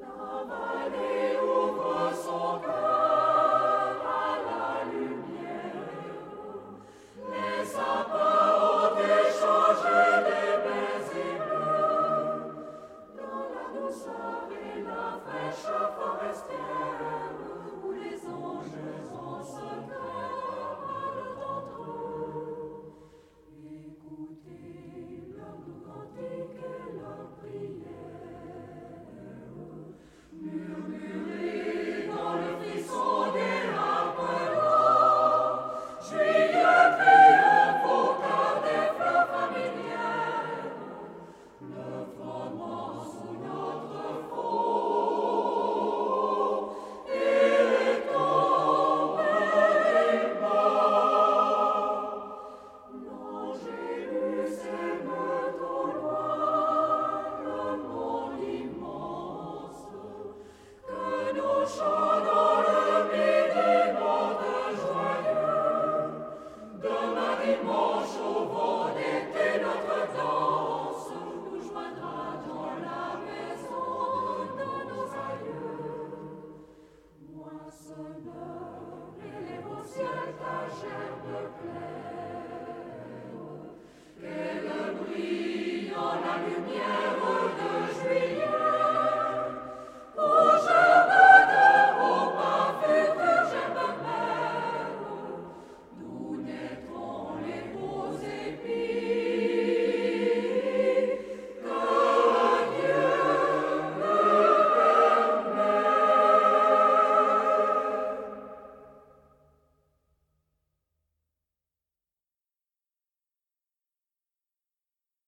La vallée ouvre son cœur à la lumière. Les sapins ont échangé des baisers bleus dans la douceur et la fraîcheur forestière.